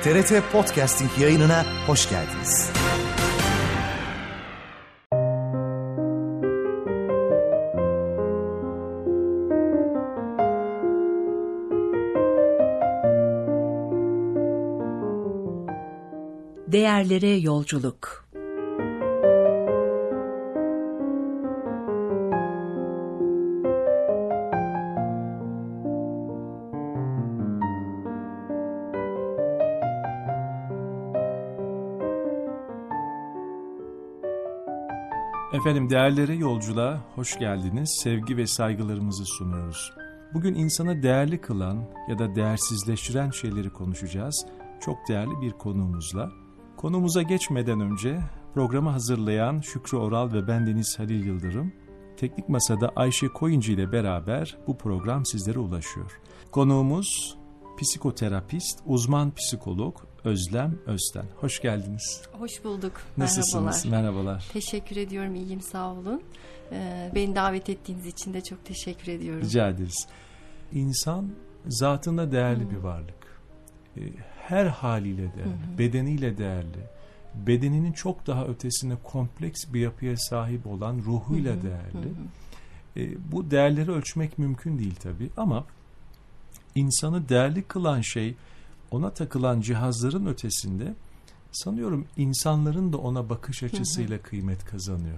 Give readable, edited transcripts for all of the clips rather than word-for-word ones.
TRT Podcasting yayınına hoş geldiniz. Değerlere yolculuk. Efendim, değerlere yolculuğa hoş geldiniz. Sevgi ve saygılarımızı sunuyoruz. Bugün insanı değerli kılan ya da değersizleştiren şeyleri konuşacağız. Çok değerli bir konuğumuzla. Konumuza geçmeden önce programı hazırlayan Şükrü Oral ve bendeniz Halil Yıldırım, Teknik Masa'da Ayşe Koyuncu ile beraber bu program sizlere ulaşıyor. Konuğumuz psikoterapist, uzman psikolog Özlem Özten. Hoş geldiniz. Hoş bulduk. Nasılsınız? Merhabalar. Teşekkür ediyorum. İyiyim, sağ olun. Beni davet ettiğiniz için de çok teşekkür ediyorum. Rica ederiz. İnsan zatında değerli bir varlık. Her haliyle değerli, bedeniyle değerli, bedeninin çok daha ötesine kompleks bir yapıya sahip olan ruhuyla değerli. Bu değerleri ölçmek mümkün değil tabii, ama insanı değerli kılan şey, ona takılan cihazların ötesinde sanıyorum insanların da ona bakış açısıyla kıymet kazanıyor.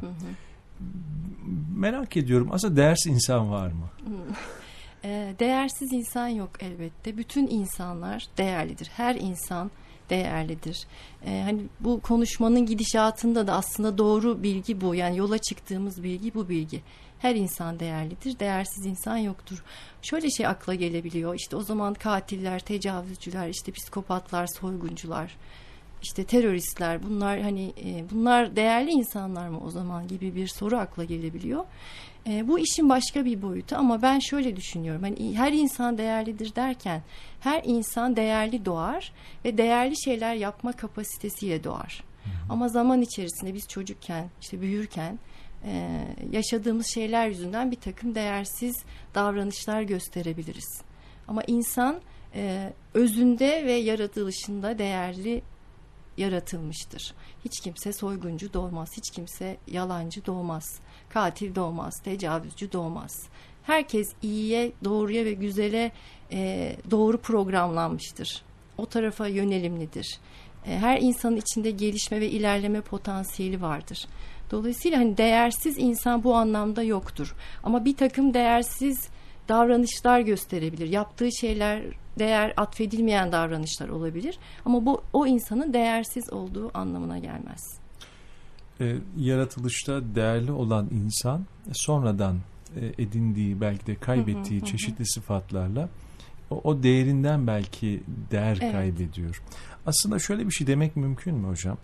Merak ediyorum, aslında değersiz insan var mı? Değersiz insan yok elbette. Bütün insanlar değerlidir. Her insan değerlidir. Hani bu konuşmanın gidişatında da aslında doğru bilgi bu. Yani yola çıktığımız bilgi bu bilgi. Her insan değerlidir. Değersiz insan yoktur. Şöyle şey akla gelebiliyor. İşte o zaman katiller, tecavüzcüler, işte psikopatlar, soyguncular, işte teröristler, bunlar hani bunlar değerli insanlar mı o zaman gibi bir soru akla gelebiliyor. Bu işin başka bir boyutu, ama ben şöyle düşünüyorum. Hani her insan değerlidir derken, her insan değerli doğar ve değerli şeyler yapma kapasitesiyle doğar. Ama zaman içerisinde biz çocukken, işte büyürken yaşadığımız şeyler yüzünden bir takım değersiz davranışlar gösterebiliriz. Ama insan özünde ve yaratılışında değerli yaratılmıştır. Hiç kimse soyguncu doğmaz, hiç kimse yalancı doğmaz, katil doğmaz, tecavüzcü doğmaz. Herkes iyiye, doğruya ve güzele doğru programlanmıştır. O tarafa yönelimlidir. Her insanın içinde gelişme ve ilerleme potansiyeli vardır. Dolayısıyla hani değersiz insan bu anlamda yoktur. Ama bir takım değersiz davranışlar gösterebilir. Yaptığı şeyler değer atfedilmeyen davranışlar olabilir. Ama bu o insanın değersiz olduğu anlamına gelmez. Yaratılışta değerli olan insan sonradan edindiği, belki de kaybettiği çeşitli sıfatlarla o değerinden belki değer kaybediyor. Aslında şöyle bir şey demek mümkün mü hocam?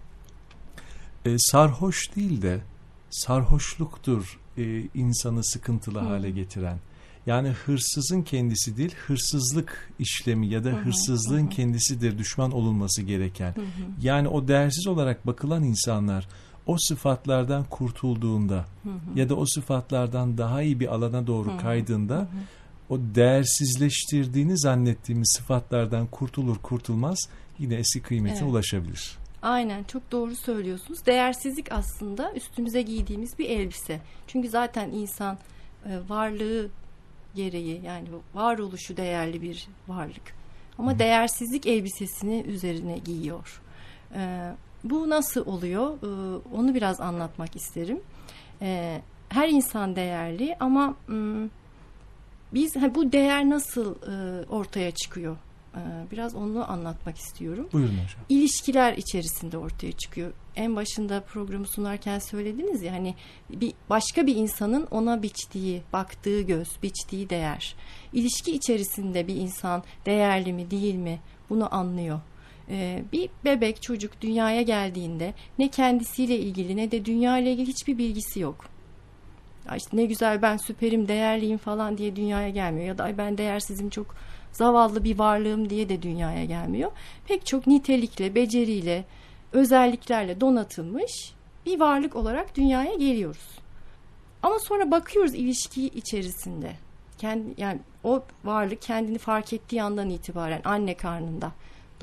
Sarhoş değil de sarhoşluktur insanı sıkıntılı hale getiren. Yani hırsızın kendisi değil, hırsızlık işlemi ya da hırsızlığın kendisidir düşman olunması gereken. Yani o değersiz olarak bakılan insanlar o sıfatlardan kurtulduğunda ya da o sıfatlardan daha iyi bir alana doğru kaydığında o değersizleştirdiğini zannettiğimiz sıfatlardan kurtulur kurtulmaz yine eski kıymetine ulaşabilir. Aynen, çok doğru söylüyorsunuz. Değersizlik aslında üstümüze giydiğimiz bir elbise. Çünkü zaten insan varlığı gereği, yani varoluşu değerli bir varlık. Ama değersizlik elbisesini üzerine giyiyor. Bu nasıl oluyor? Onu biraz anlatmak isterim. Her insan değerli, ama biz bu değer nasıl ortaya çıkıyor? Biraz onu anlatmak istiyorum. Buyurun hocam. İlişkiler içerisinde ortaya çıkıyor. En başında programı sunarken söylediniz ya, hani başka bir insanın ona biçtiği, baktığı göz, biçtiği değer. İlişki içerisinde bir insan değerli mi, değil mi? Bunu anlıyor. Bir bebek, çocuk dünyaya geldiğinde ne kendisiyle ilgili ne de dünya ile ilgili hiçbir bilgisi yok. İşte ne güzel, ben süperim, değerliyim falan diye dünyaya gelmiyor. Ya da ben değersizim, çok zavallı bir varlığım diye de dünyaya gelmiyor. Pek çok nitelikle, beceriyle, özelliklerle donatılmış bir varlık olarak dünyaya geliyoruz. Ama sonra bakıyoruz ilişki içerisinde. Yani o varlık kendini fark ettiği andan itibaren anne karnında.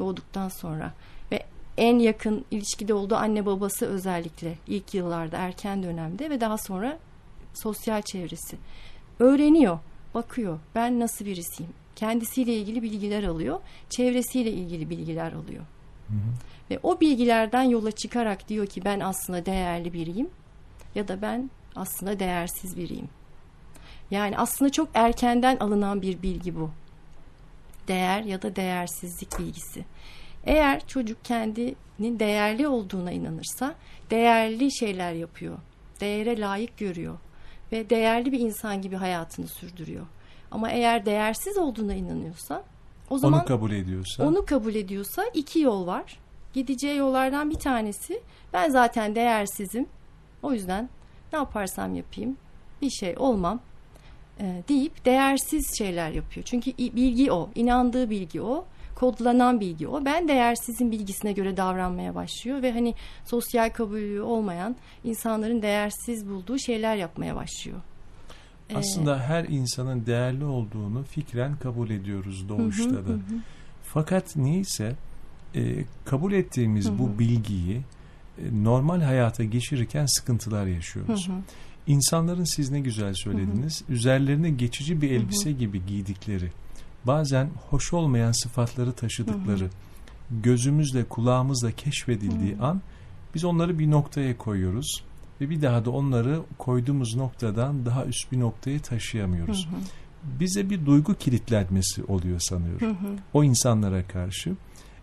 doğduktan sonra ve en yakın ilişkide olduğu anne babası, özellikle ilk yıllarda, erken dönemde ve daha sonra sosyal çevresi. Öğreniyor, bakıyor. Ben nasıl birisiyim? Kendisiyle ilgili bilgiler alıyor. Çevresiyle ilgili bilgiler alıyor. Hı hı. Ve o bilgilerden yola çıkarak diyor ki ben aslında değerli biriyim ya da ben aslında değersiz biriyim. Yani aslında çok erkenden alınan bir bilgi bu. Değer ya da değersizlik bilgisi. Eğer çocuk kendinin değerli olduğuna inanırsa değerli şeyler yapıyor. Değere layık görüyor ve değerli bir insan gibi hayatını sürdürüyor. Ama eğer değersiz olduğuna inanıyorsa, o zaman onu kabul ediyorsa iki yol var. Gideceği yollardan bir tanesi, ben zaten değersizim, o yüzden ne yaparsam yapayım bir şey olmam deyip değersiz şeyler yapıyor. Çünkü bilgi o, inandığı bilgi o, kodlanan bilgi o. Ben değersizin bilgisine göre davranmaya başlıyor ve hani sosyal kabulü olmayan insanların değersiz bulduğu şeyler yapmaya başlıyor. Aslında her insanın değerli olduğunu fikren kabul ediyoruz doğuşta da. Fakat niyeyse kabul ettiğimiz bu bilgiyi normal hayata geçirirken sıkıntılar yaşıyoruz. İnsanların, siz ne güzel söylediniz, üzerlerine geçici bir elbise gibi giydikleri, bazen hoş olmayan sıfatları taşıdıkları, gözümüzle kulağımızla keşfedildiği an biz onları bir noktaya koyuyoruz ve bir daha da onları koyduğumuz noktadan daha üst bir noktaya taşıyamıyoruz. Bize bir duygu kilitlenmesi oluyor sanıyorum. O insanlara karşı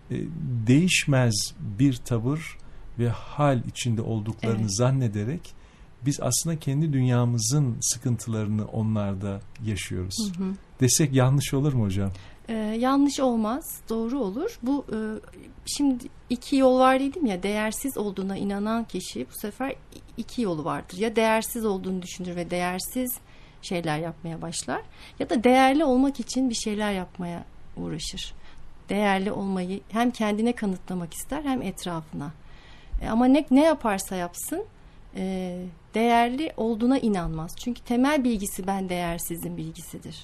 değişmez bir tavır ve hal içinde olduklarını zannederek biz aslında kendi dünyamızın sıkıntılarını onlarda yaşıyoruz. Desek yanlış olur mu hocam? Yanlış olmaz, doğru olur. Bu şimdi iki yol var dedim ya, değersiz olduğuna inanan kişi bu sefer iki yolu vardır. Ya değersiz olduğunu düşünür ve değersiz şeyler yapmaya başlar ya da değerli olmak için bir şeyler yapmaya uğraşır. Değerli olmayı hem kendine kanıtlamak ister hem etrafına. Ama ne yaparsa yapsın değerli olduğuna inanmaz. Çünkü temel bilgisi ben değersizim bilgisidir.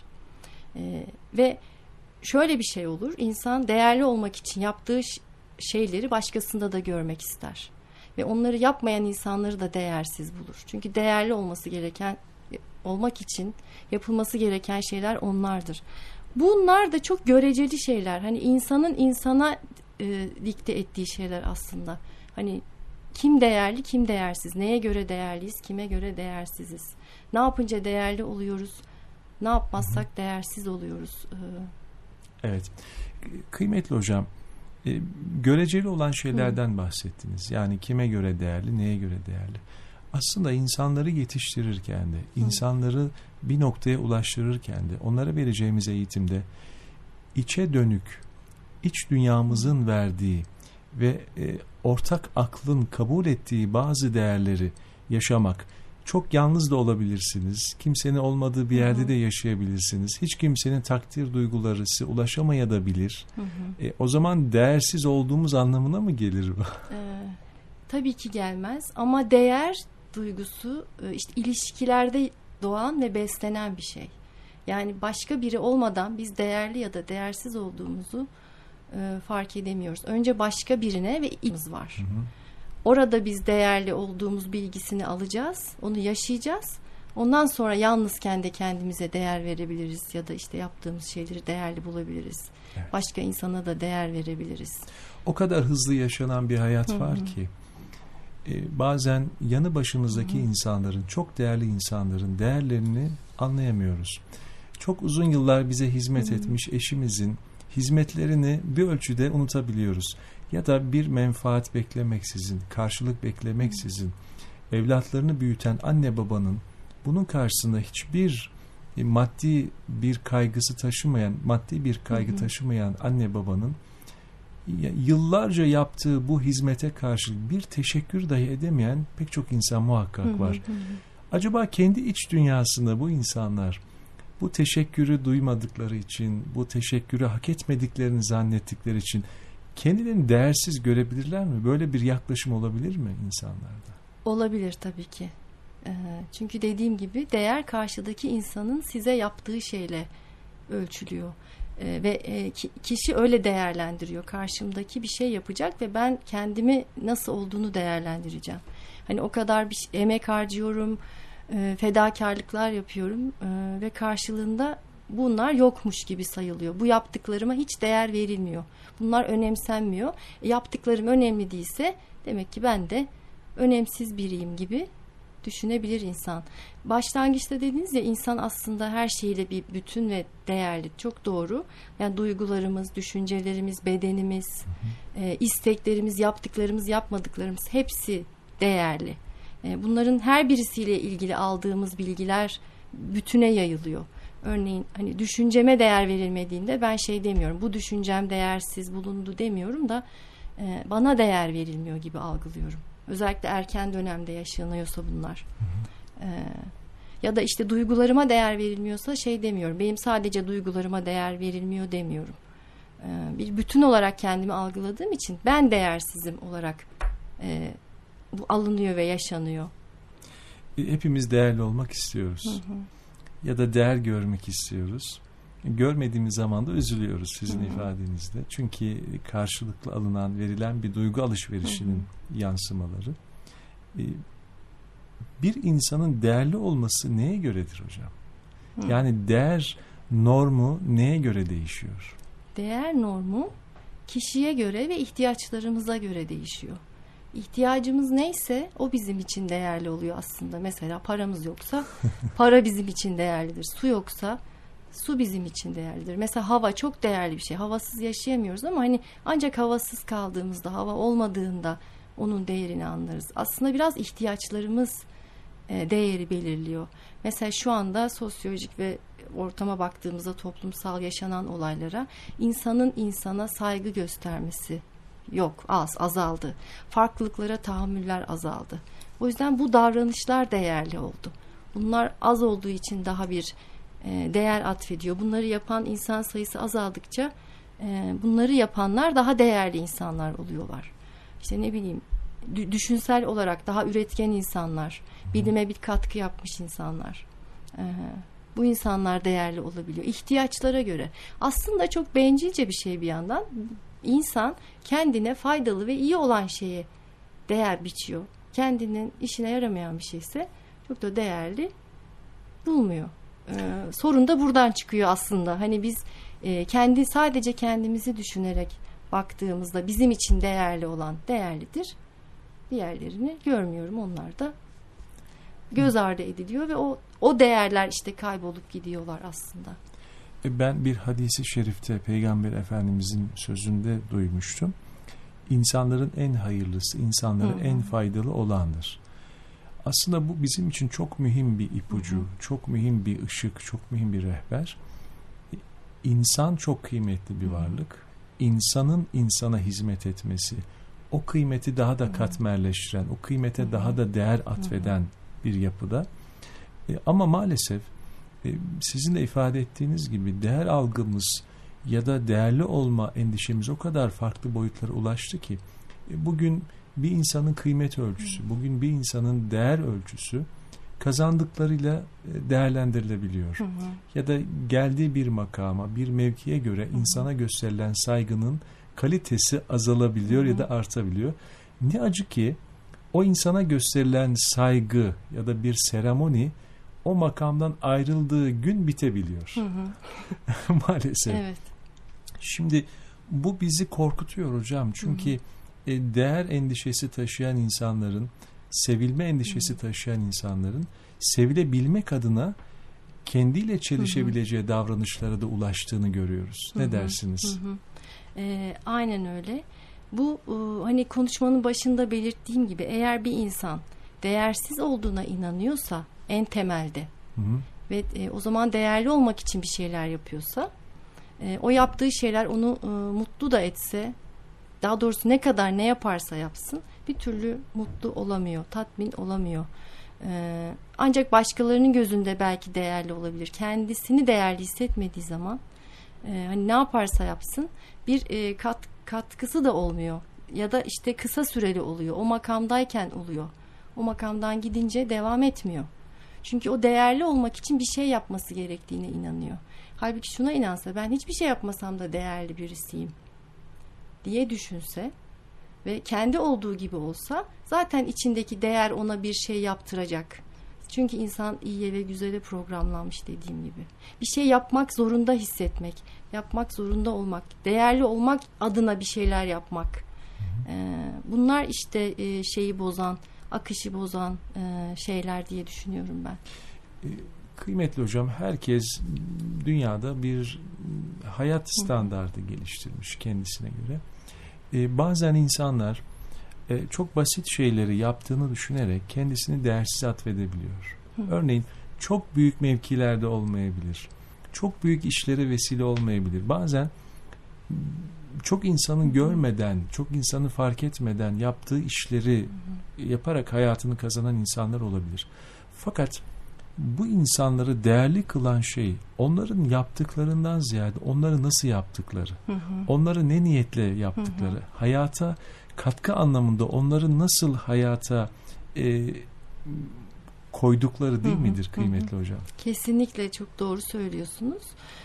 Ve şöyle bir şey olur. İnsan değerli olmak için yaptığı şeyleri başkasında da görmek ister. Ve onları yapmayan insanları da değersiz bulur. Çünkü değerli olmak için yapılması gereken şeyler onlardır. Bunlar da çok göreceli şeyler. Hani insanın insana dikte ettiği şeyler aslında. Hani kim değerli, kim değersiz? Neye göre değerliyiz, kime göre değersiziz? Ne yapınca değerli oluyoruz? Ne yapmazsak değersiz oluyoruz. Evet. Kıymetli hocam, göreceli olan şeylerden bahsettiniz. Yani kime göre değerli, neye göre değerli? Aslında insanları yetiştirirken de, insanları bir noktaya ulaştırırken de, onlara vereceğimiz eğitimde içe dönük, iç dünyamızın verdiği ve ortak aklın kabul ettiği bazı değerleri yaşamak. Çok yalnız da olabilirsiniz. Kimsenin olmadığı bir yerde de yaşayabilirsiniz. Hiç kimsenin takdir duyguları size ulaşamayabilir. O zaman değersiz olduğumuz anlamına mı gelir bu? Tabii ki gelmez. Ama değer duygusu işte ilişkilerde doğan ve beslenen bir şey. Yani başka biri olmadan biz değerli ya da değersiz olduğumuzu fark edemiyoruz. Önce başka birine ve içimiz var. Orada biz değerli olduğumuz bilgisini alacağız, onu yaşayacağız. Ondan sonra yalnızken de kendimize değer verebiliriz ya da işte yaptığımız şeyleri değerli bulabiliriz. Evet. Başka insana da değer verebiliriz. O kadar hızlı yaşanan bir hayat var ki bazen yanı başımızdaki insanların, çok değerli insanların değerlerini anlayamıyoruz. Çok uzun yıllar bize hizmet etmiş eşimizin hizmetlerini bir ölçüde unutabiliyoruz. Ya da bir menfaat beklemeksizin, karşılık beklemeksizin evlatlarını büyüten anne babanın bunun karşısında hiçbir maddi bir kaygısı taşımayan, maddi bir kaygı taşımayan anne babanın yıllarca yaptığı bu hizmete karşılık bir teşekkür dahi edemeyen pek çok insan muhakkak var. Acaba kendi iç dünyasında bu insanlar bu teşekkürü duymadıkları için, bu teşekkürü hak etmediklerini zannettikleri için kendilerini değersiz görebilirler mi? Böyle bir yaklaşım olabilir mi insanlarda? Olabilir tabii ki. Çünkü dediğim gibi değer karşıdaki insanın size yaptığı şeyle ölçülüyor. Ve kişi öyle değerlendiriyor. Karşımdaki bir şey yapacak ve ben kendimi nasıl olduğunu değerlendireceğim. Hani o kadar bir emek harcıyorum, fedakarlıklar yapıyorum ve karşılığında bunlar yokmuş gibi sayılıyor. Bu yaptıklarıma hiç değer verilmiyor. Bunlar önemsenmiyor. Yaptıklarım önemli değilse demek ki ben de önemsiz biriyim gibi düşünebilir insan. Başlangıçta dediniz ya, insan aslında her şeyle bir bütün ve değerli. Çok doğru. Yani duygularımız, düşüncelerimiz, bedenimiz, isteklerimiz, yaptıklarımız, yapmadıklarımız hepsi değerli. Bunların her birisiyle ilgili aldığımız bilgiler bütüne yayılıyor. Örneğin hani düşünceme değer verilmediğinde ben şey demiyorum. Bu düşüncem değersiz bulundu demiyorum da bana değer verilmiyor gibi algılıyorum. Özellikle erken dönemde yaşanıyorsa bunlar. Ya da işte duygularıma değer verilmiyorsa şey demiyorum. Benim sadece duygularıma değer verilmiyor demiyorum. Bir bütün olarak kendimi algıladığım için ben değersizim olarak bu alınıyor ve yaşanıyor. Hepimiz değerli olmak istiyoruz. Ya da değer görmek istiyoruz. Görmediğimiz zaman da üzülüyoruz sizin ifadenizde. Çünkü karşılıklı alınan, verilen bir duygu alışverişinin yansımaları. Bir insanın değerli olması neye göredir hocam? Yani değer normu neye göre değişiyor? Değer normu kişiye göre ve ihtiyaçlarımıza göre değişiyor. İhtiyacımız neyse o bizim için değerli oluyor aslında. Mesela paramız yoksa para bizim için değerlidir. Su yoksa su bizim için değerlidir. Mesela hava çok değerli bir şey. Havasız yaşayamıyoruz ama hani ancak havasız kaldığımızda, hava olmadığında onun değerini anlarız. Aslında biraz ihtiyaçlarımız değeri belirliyor. Mesela şu anda sosyolojik ve ortama baktığımızda toplumsal yaşanan olaylara insanın insana saygı göstermesi yok, azaldı. Farklılıklara tahammüller azaldı. O yüzden bu davranışlar değerli oldu. Bunlar az olduğu için daha bir değer atfediyor. Bunları yapan insan sayısı azaldıkça bunları yapanlar daha değerli insanlar oluyorlar. İşte ne bileyim, düşünsel olarak daha üretken insanlar, bilime bir katkı yapmış insanlar. Bu insanlar değerli olabiliyor. İhtiyaçlara göre. Aslında çok bencilce bir şey bir yandan. İnsan kendine faydalı ve iyi olan şeye değer biçiyor. Kendinin işine yaramayan bir şeyse çok da değerli bulmuyor. Sorun da buradan çıkıyor aslında. Hani biz sadece kendimizi düşünerek baktığımızda bizim için değerli olan değerlidir. Diğerlerini görmüyorum. Onlar da göz ardı ediliyor ve o değerler işte kaybolup gidiyorlar aslında. Ben bir hadisi şerifte Peygamber Efendimizin sözünde duymuştum. İnsanların en hayırlısı, insanlara en faydalı olandır. Aslında bu bizim için çok mühim bir ipucu, çok mühim bir ışık, çok mühim bir rehber. İnsan çok kıymetli bir varlık. İnsanın insana hizmet etmesi, o kıymeti daha da katmerleştiren, o kıymete daha da değer atfeden bir yapıda. Ama maalesef sizin de ifade ettiğiniz gibi değer algımız ya da değerli olma endişemiz o kadar farklı boyutlara ulaştı ki bugün bir insanın kıymet ölçüsü, bugün bir insanın değer ölçüsü kazandıklarıyla değerlendirilebiliyor. Ya da geldiği bir makama, bir mevkiye göre insana gösterilen saygının kalitesi azalabiliyor ya da artabiliyor. Ne acı ki o insana gösterilen saygı ya da bir seremoni o makamdan ayrıldığı gün bitebiliyor. Maalesef. Evet. Şimdi bu bizi korkutuyor hocam. Çünkü değer endişesi taşıyan insanların, sevilme endişesi taşıyan insanların sevilebilmek adına kendiyle çelişebileceği davranışlara da ulaştığını görüyoruz. Ne dersiniz? Aynen öyle. Bu hani konuşmanın başında belirttiğim gibi eğer bir insan değersiz olduğuna inanıyorsa en temelde ve o zaman değerli olmak için bir şeyler yapıyorsa o yaptığı şeyler onu mutlu da etse, daha doğrusu ne kadar ne yaparsa yapsın bir türlü mutlu olamıyor, tatmin olamıyor. Ancak başkalarının gözünde belki değerli olabilir. Kendisini değerli hissetmediği zaman hani ne yaparsa yapsın bir katkısı da olmuyor. Ya da işte kısa süreli oluyor. O makamdayken oluyor. O makamdan gidince devam etmiyor. Çünkü o değerli olmak için bir şey yapması gerektiğine inanıyor. halbuki şuna inansa, ben hiçbir şey yapmasam da değerli birisiyim diye düşünse ve kendi olduğu gibi olsa, zaten içindeki değer ona bir şey yaptıracak. Çünkü insan iyiye ve güzele programlanmış, dediğim gibi. Bir şey yapmak zorunda hissetmek, yapmak zorunda olmak, değerli olmak adına bir şeyler yapmak. Bunlar işte şeyi bozan, akışı bozan şeyler diye düşünüyorum ben. Kıymetli hocam, herkes dünyada bir hayat standardı geliştirmiş kendisine göre. Bazen insanlar çok basit şeyleri yaptığını düşünerek kendisini değersiz atfedebiliyor. Örneğin çok büyük mevkilerde olmayabilir. Çok büyük işlere vesile olmayabilir. Bazen çok insanın görmeden, çok insanı fark etmeden yaptığı işleri yaparak hayatını kazanan insanlar olabilir. Fakat bu insanları değerli kılan şey, onların yaptıklarından ziyade onları nasıl yaptıkları, onları ne niyetle yaptıkları, hayata katkı anlamında onları nasıl hayata koydukları değil midir kıymetli hocam? Kesinlikle çok doğru söylüyorsunuz.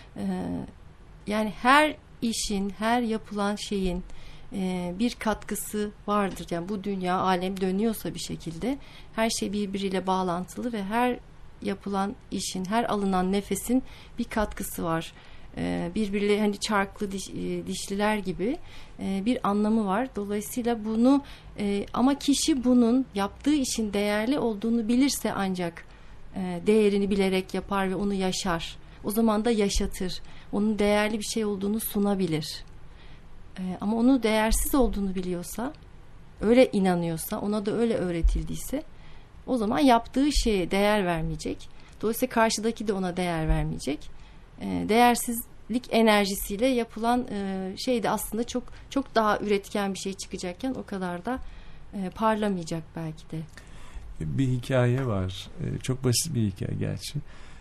Yani her işin, her yapılan şeyin bir katkısı vardır. Yani bu dünya, alem dönüyorsa bir şekilde her şey birbiriyle bağlantılı ve her yapılan işin, her alınan nefesin bir katkısı var. Birbiriyle hani çarklı dişliler gibi bir anlamı var. Dolayısıyla bunu ama kişi bunun yaptığı işin değerli olduğunu bilirse ancak değerini bilerek yapar ve onu yaşar. O zaman da yaşatır. Onun değerli bir şey olduğunu sunabilir. Ama onu değersiz olduğunu biliyorsa, öyle inanıyorsa, ona da öyle öğretildiyse, o zaman yaptığı şeye değer vermeyecek. Dolayısıyla karşıdaki de ona değer vermeyecek. Değersizlik enerjisiyle yapılan şey de aslında çok çok daha üretken bir şey çıkacakken o kadar da parlamayacak belki de. Bir hikaye var. Çok basit bir hikaye gerçi.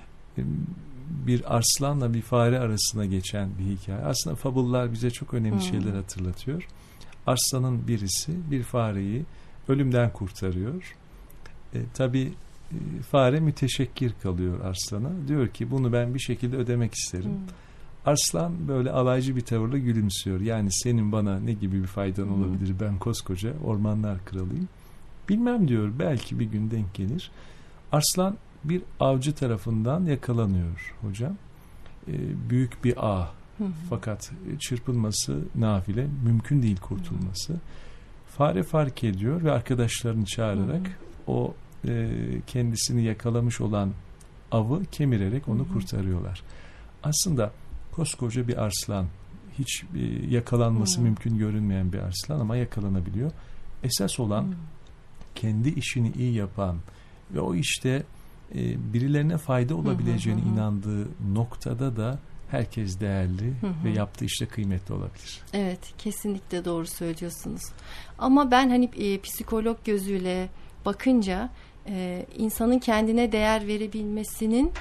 Bir arslanla bir fare arasında geçen bir hikaye. Aslında fabullar bize çok önemli şeyler hatırlatıyor. Arslanın birisi bir fareyi ölümden kurtarıyor. Tabii fare müteşekkir kalıyor arslana. Diyor ki bunu ben bir şekilde ödemek isterim. Arslan böyle alaycı bir tavırla gülümsüyor. Yani senin bana ne gibi bir faydan olabilir? Ben koskoca ormanlar kralıyım. Bilmem diyor, belki bir gün denk gelir. Arslan bir avcı tarafından yakalanıyor hocam. Büyük bir ağ. Fakat çırpınması nafile, mümkün değil kurtulması. Fare fark ediyor ve arkadaşlarını çağırarak o kendisini yakalamış olan avı kemirerek onu kurtarıyorlar. Aslında koskoca bir arslan, hiç yakalanması mümkün görünmeyen bir arslan ama yakalanabiliyor. Esas olan kendi işini iyi yapan ve o işte birilerine fayda olabileceğine inandığı noktada da herkes değerli ve yaptığı işte kıymetli olabilir. Evet, kesinlikle doğru söylüyorsunuz. Ama ben hani psikolog gözüyle bakınca insanın kendine değer verebilmesinin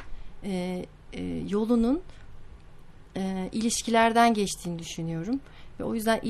yolunun ilişkilerden geçtiğini düşünüyorum. Ve o yüzden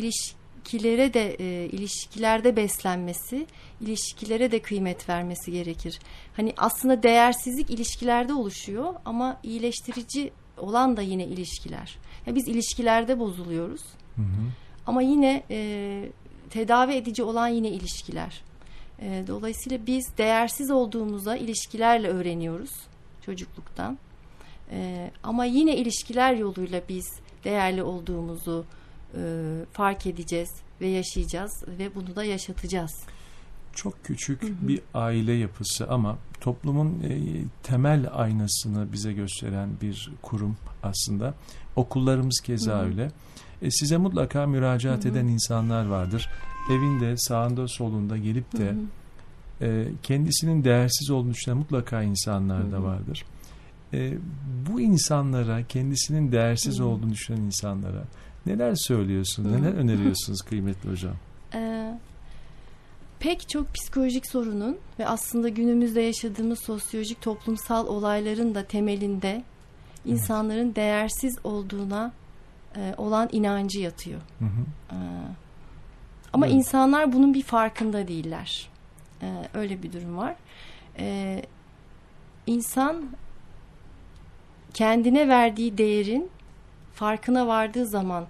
ilişkilerde beslenmesi, ilişkilere de kıymet vermesi gerekir. Hani aslında değersizlik ilişkilerde oluşuyor ama iyileştirici olan da yine ilişkiler. Yani biz ilişkilerde bozuluyoruz. Ama yine tedavi edici olan yine ilişkiler. Dolayısıyla biz değersiz olduğumuza ilişkilerle öğreniyoruz çocukluktan. Ama yine ilişkiler yoluyla biz değerli olduğumuzu fark edeceğiz ve yaşayacağız ve bunu da yaşatacağız. Çok küçük bir aile yapısı ama toplumun temel aynasını bize gösteren bir kurum aslında. Okullarımız keza öyle. Size mutlaka müracaat eden insanlar vardır. Evinde, sağında, solunda gelip de kendisinin değersiz olduğunu düşünen mutlaka insanlar da vardır. Bu insanlara, kendisinin değersiz olduğunu düşünen insanlara neler söylüyorsunuz, neler öneriyorsunuz kıymetli hocam? Pek çok psikolojik sorunun ve aslında günümüzde yaşadığımız sosyolojik toplumsal olayların da temelinde insanların değersiz olduğuna olan inancı yatıyor. Ama insanlar bunun bir farkında değiller. Öyle bir durum var. İnsan kendine verdiği değerin farkına vardığı zaman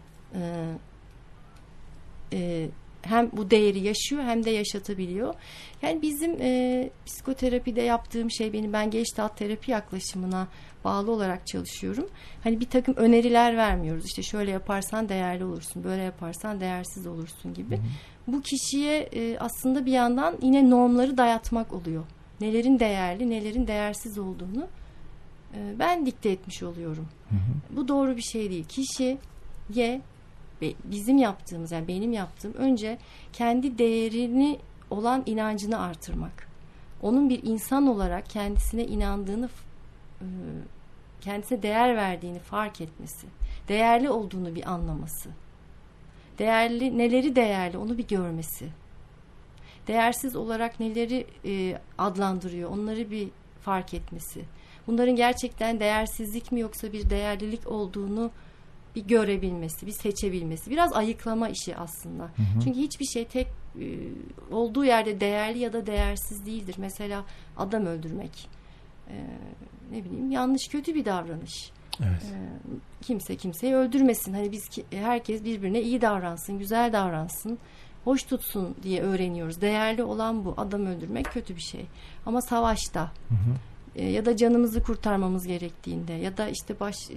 hem bu değeri yaşıyor hem de yaşatabiliyor. Yani bizim psikoterapide yaptığım şey, ben Gestalt terapi yaklaşımına bağlı olarak çalışıyorum. Hani bir takım öneriler vermiyoruz. İşte şöyle yaparsan değerli olursun, böyle yaparsan değersiz olursun gibi. Hı hı. Bu kişiye aslında bir yandan yine normları dayatmak oluyor. Nelerin değerli, nelerin değersiz olduğunu ben dikte etmiş oluyorum. Hı hı. Bu doğru bir şey değil. Kişiye bizim yaptığımız, yani benim yaptığım, önce kendi değerini olan inancını artırmak. Onun bir insan olarak kendisine inandığını, kendisine değer verdiğini fark etmesi, değerli olduğunu bir anlaması, neleri değerli onu bir görmesi, değersiz olarak neleri adlandırıyor onları bir fark etmesi, bunların gerçekten değersizlik mi yoksa bir değerlilik olduğunu bir görebilmesi, bir seçebilmesi. Biraz ayıklama işi aslında. Hı hı. Çünkü hiçbir şey tek olduğu yerde değerli ya da değersiz değildir. Mesela adam öldürmek, ne bileyim, yanlış, kötü bir davranış. Evet. Kimse kimseyi öldürmesin. Hani herkes birbirine iyi davransın, güzel davransın, hoş tutsun diye öğreniyoruz. Değerli olan bu. Adam öldürmek kötü bir şey. Ama savaşta, hı hı, ya da canımızı kurtarmamız gerektiğinde ya da işte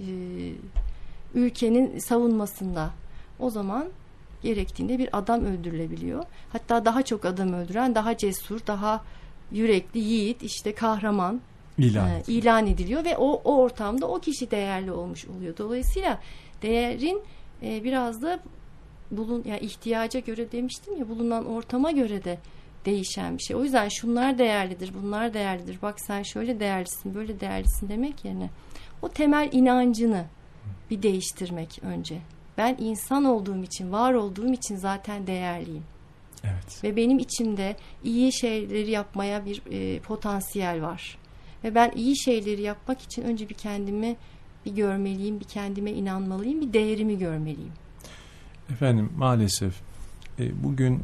ülkenin savunmasında, o zaman gerektiğinde bir adam öldürülebiliyor. Hatta daha çok adam öldüren, daha cesur, daha yürekli, yiğit, işte kahraman ilan ediliyor ve o ortamda o kişi değerli olmuş oluyor. Dolayısıyla değerin biraz da yani ihtiyaca göre demiştim ya, bulunan ortama göre de değişen bir şey. O yüzden şunlar değerlidir, bunlar değerlidir. Bak sen şöyle değerlisin, böyle değerlisin demek yerine o temel inancını bir değiştirmek önce. Ben insan olduğum için, var olduğum için zaten değerliyim. Evet. Ve benim içimde iyi şeyleri yapmaya bir potansiyel var. Ve ben iyi şeyleri yapmak için önce bir kendimi bir görmeliyim, bir kendime inanmalıyım, bir değerimi görmeliyim. Efendim, maalesef bugün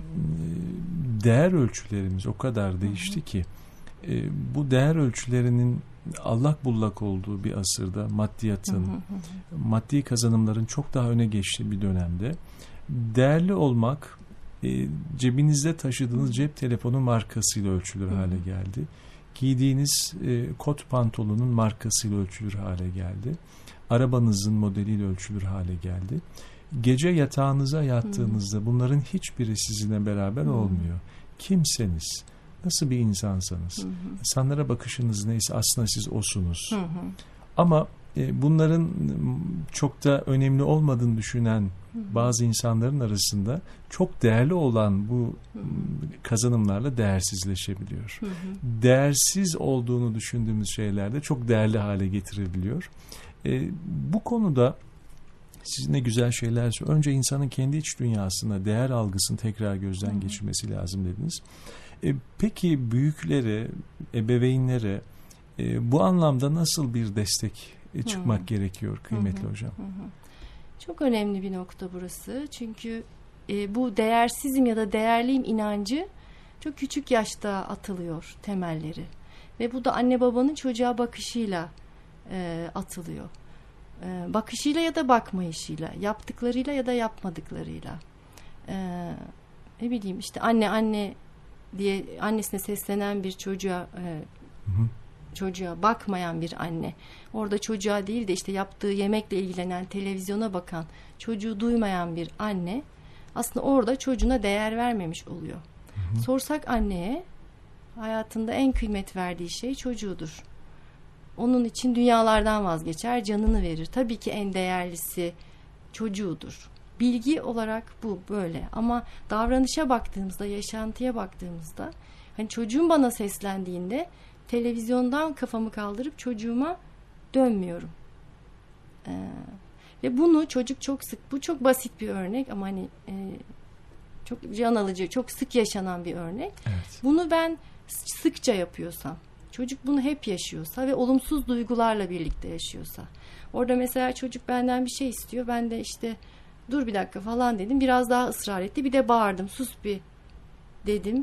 değer ölçülerimiz o kadar değişti, hı hı, ki bu değer ölçülerinin allak bullak olduğu bir asırda, maddiyatın, hı hı, maddi kazanımların çok daha öne geçtiği bir dönemde değerli olmak cebinizde taşıdığınız cep telefonu markasıyla ölçülür hale geldi. Giydiğiniz kot pantolonun markasıyla ölçülür hale geldi. Arabanızın modeliyle ölçülür hale geldi. Gece yatağınıza yattığınızda bunların hiçbiri sizinle beraber olmuyor. Kimseniz, nasıl bir insansanız, insanlara bakışınız neyse aslında siz osunuz. Ama bunların çok da önemli olmadığını düşünen bazı insanların arasında çok değerli olan bu kazanımlarla değersizleşebiliyor. Değersiz olduğunu düşündüğümüz şeyler de çok değerli hale getirebiliyor. Bu konuda siz ne güzel şeyler söylüyorsunuz. Önce insanın kendi iç dünyasına değer algısını tekrar gözden geçirmesi lazım dediniz. Peki büyüklere, ebeveynlere bu anlamda nasıl bir destek çıkmak gerekiyor kıymetli hocam? Çok önemli bir nokta burası. Çünkü bu değersizim ya da değerliyim inancı çok küçük yaşta atılıyor temelleri. Ve bu da anne babanın çocuğa bakışıyla atılıyor. Bakışıyla ya da bakmayışıyla, yaptıklarıyla ya da yapmadıklarıyla. Ne bileyim, işte anne diye annesine seslenen bir çocuğa bakmayan bir anne, orada çocuğa değil de işte yaptığı yemekle ilgilenen, televizyona bakan, çocuğu duymayan bir anne aslında orada çocuğuna değer vermemiş oluyor. Sorsak anneye, hayatında en kıymet verdiği şey çocuğudur. Onun için dünyalardan vazgeçer, canını verir. Tabii ki en değerlisi çocuğudur. Bilgi olarak bu böyle. Ama davranışa baktığımızda, yaşantıya baktığımızda, hani çocuğum bana seslendiğinde televizyondan kafamı kaldırıp çocuğuma dönmüyorum. Ve bunu çocuk çok sık, bu çok basit bir örnek ama hani çok can alıcı, çok sık yaşanan bir örnek. Evet. Bunu ben sıkça yapıyorsam, çocuk bunu hep yaşıyorsa ve olumsuz duygularla birlikte yaşıyorsa, orada mesela çocuk benden bir şey istiyor, ben de işte dur bir dakika falan dedim, biraz daha ısrar etti, bir de bağırdım, sus bir dedim,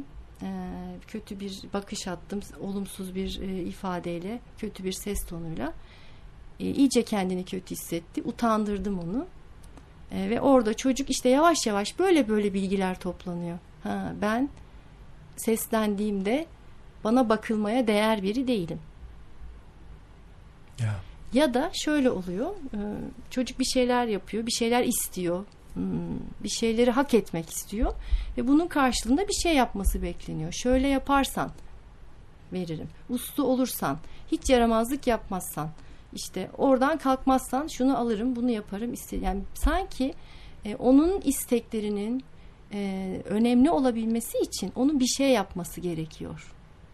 kötü bir bakış attım, olumsuz bir ifadeyle, kötü bir ses tonuyla. iyice kendini kötü hissetti. Utandırdım onu. Ve orada çocuk işte yavaş yavaş böyle bilgiler toplanıyor. Ben seslendiğimde bana bakılmaya değer biri değilim. Ya da şöyle oluyor. Çocuk bir şeyler yapıyor, bir şeyler istiyor. Bir şeyleri hak etmek istiyor. Ve bunun karşılığında bir şey yapması bekleniyor. Şöyle yaparsan veririm. Uslu olursan, hiç yaramazlık yapmazsan, işte oradan kalkmazsan şunu alırım, bunu yaparım. Yani sanki onun isteklerinin önemli olabilmesi için onun bir şey yapması gerekiyor.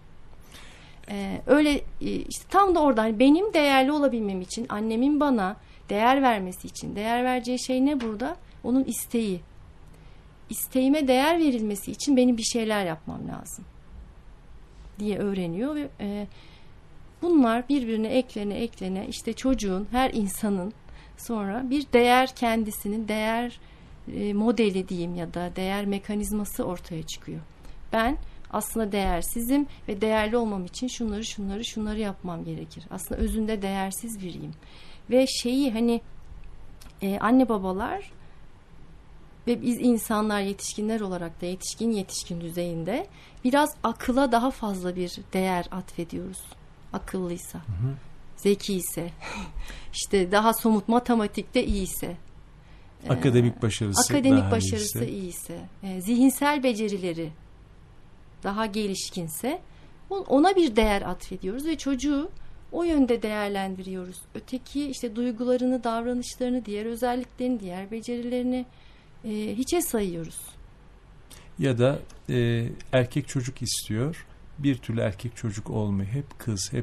Öyle işte tam da oradan benim değerli olabilmem için, annemin bana değer vermesi için, değer vereceği şey ne burada? Onun isteği. İsteğime değer verilmesi için benim bir şeyler yapmam lazım diye öğreniyor ve bunlar birbirine eklene işte çocuğun, her insanın sonra bir değer, kendisinin değer modeli diyeyim ya da değer mekanizması ortaya çıkıyor. Ben aslında değersizim ve değerli olmam için şunları yapmam gerekir. Aslında özünde değersiz biriyim. Ve hani anne babalar ve biz insanlar, yetişkinler olarak da yetişkin düzeyinde biraz akıla daha fazla bir değer atfediyoruz. Akıllıysa, zekiyse, işte daha somut matematikte iyiyse, akademik başarısı iyiyse, zihinsel becerileri daha gelişkinse ona bir değer atfediyoruz ve çocuğu o yönde değerlendiriyoruz. Öteki işte duygularını, davranışlarını, diğer özelliklerini, diğer becerilerini hiçe sayıyoruz. Ya da erkek çocuk istiyor, bir türlü erkek çocuk olmuyor. Hep kız.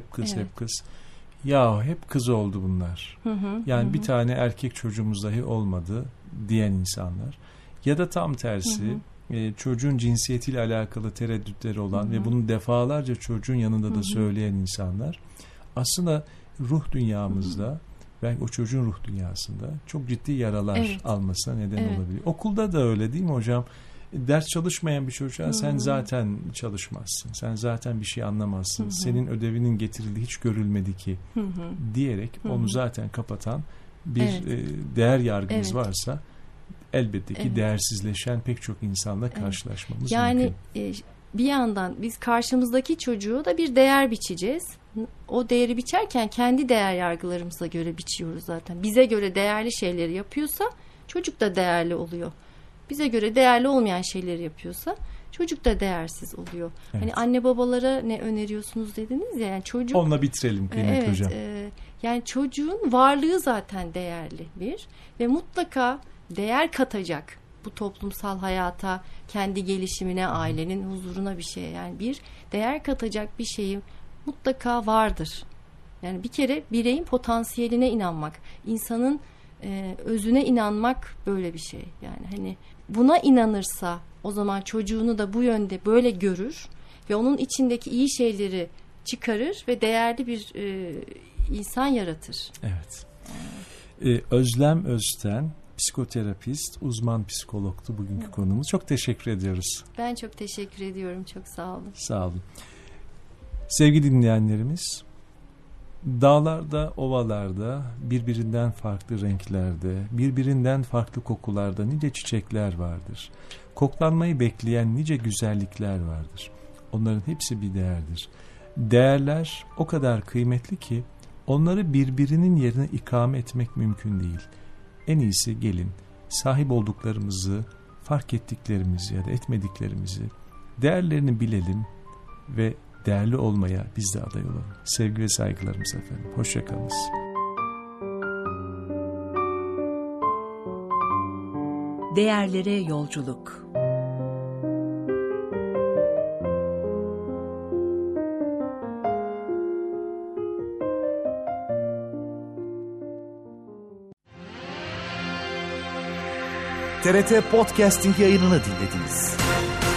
Ya hep kız oldu bunlar. Yani bir tane erkek çocuğumuz dahi olmadı diyen insanlar. Ya da tam tersi, çocuğun cinsiyetiyle alakalı tereddütleri olan ve bunu defalarca çocuğun yanında da söyleyen insanlar. Aslında ruh dünyamızda, belki o çocuğun ruh dünyasında çok ciddi yaralar almasına neden olabilir. Okulda da öyle değil mi hocam? Ders çalışmayan bir çocuğa sen zaten çalışmazsın. Sen zaten bir şey anlamazsın. Senin ödevinin getirildiği hiç görülmedi ki diyerek onu zaten kapatan bir değer yargımız varsa elbette ki değersizleşen pek çok insanla karşılaşmamız mümkün. Bir yandan biz karşımızdaki çocuğu da bir değer biçeceğiz. O değeri biçerken kendi değer yargılarımıza göre biçiyoruz zaten. Bize göre değerli şeyleri yapıyorsa çocuk da değerli oluyor. Bize göre değerli olmayan şeyleri yapıyorsa çocuk da değersiz oluyor. Evet. Hani anne babalara ne öneriyorsunuz dediniz ya. Yani çocuk, onunla bitirelim kıymetli hocam. Yani çocuğun varlığı zaten değerli bir ve mutlaka değer katacak bu toplumsal hayata, kendi gelişimine, ailenin huzuruna bir şey. Yani bir değer katacak bir şeyi mutlaka vardır. Yani bir kere bireyin potansiyeline inanmak, insanın özüne inanmak böyle bir şey. Yani hani buna inanırsa o zaman çocuğunu da bu yönde böyle görür ve onun içindeki iyi şeyleri çıkarır ve değerli bir insan yaratır. Evet. Özlem Özten, psikoterapist, uzman psikologtu bugünkü konumuz. Çok teşekkür ediyoruz. Ben çok teşekkür ediyorum. Çok sağ olun. Sağ olun. Sevgili dinleyenlerimiz, dağlarda, ovalarda, birbirinden farklı renklerde, birbirinden farklı kokularda nice çiçekler vardır. Koklanmayı bekleyen nice güzellikler vardır. Onların hepsi bir değerdir. Değerler o kadar kıymetli ki onları birbirinin yerine ikame etmek mümkün değil. En iyisi gelin sahip olduklarımızı, fark ettiklerimizi ya da etmediklerimizi, değerlerini bilelim ve değerli olmaya biz de aday olalım. Sevgi ve saygılarımız efendim. Hoşça kalınız. Değerlere yolculuk. TRT Podcasting yayınını dinlediniz.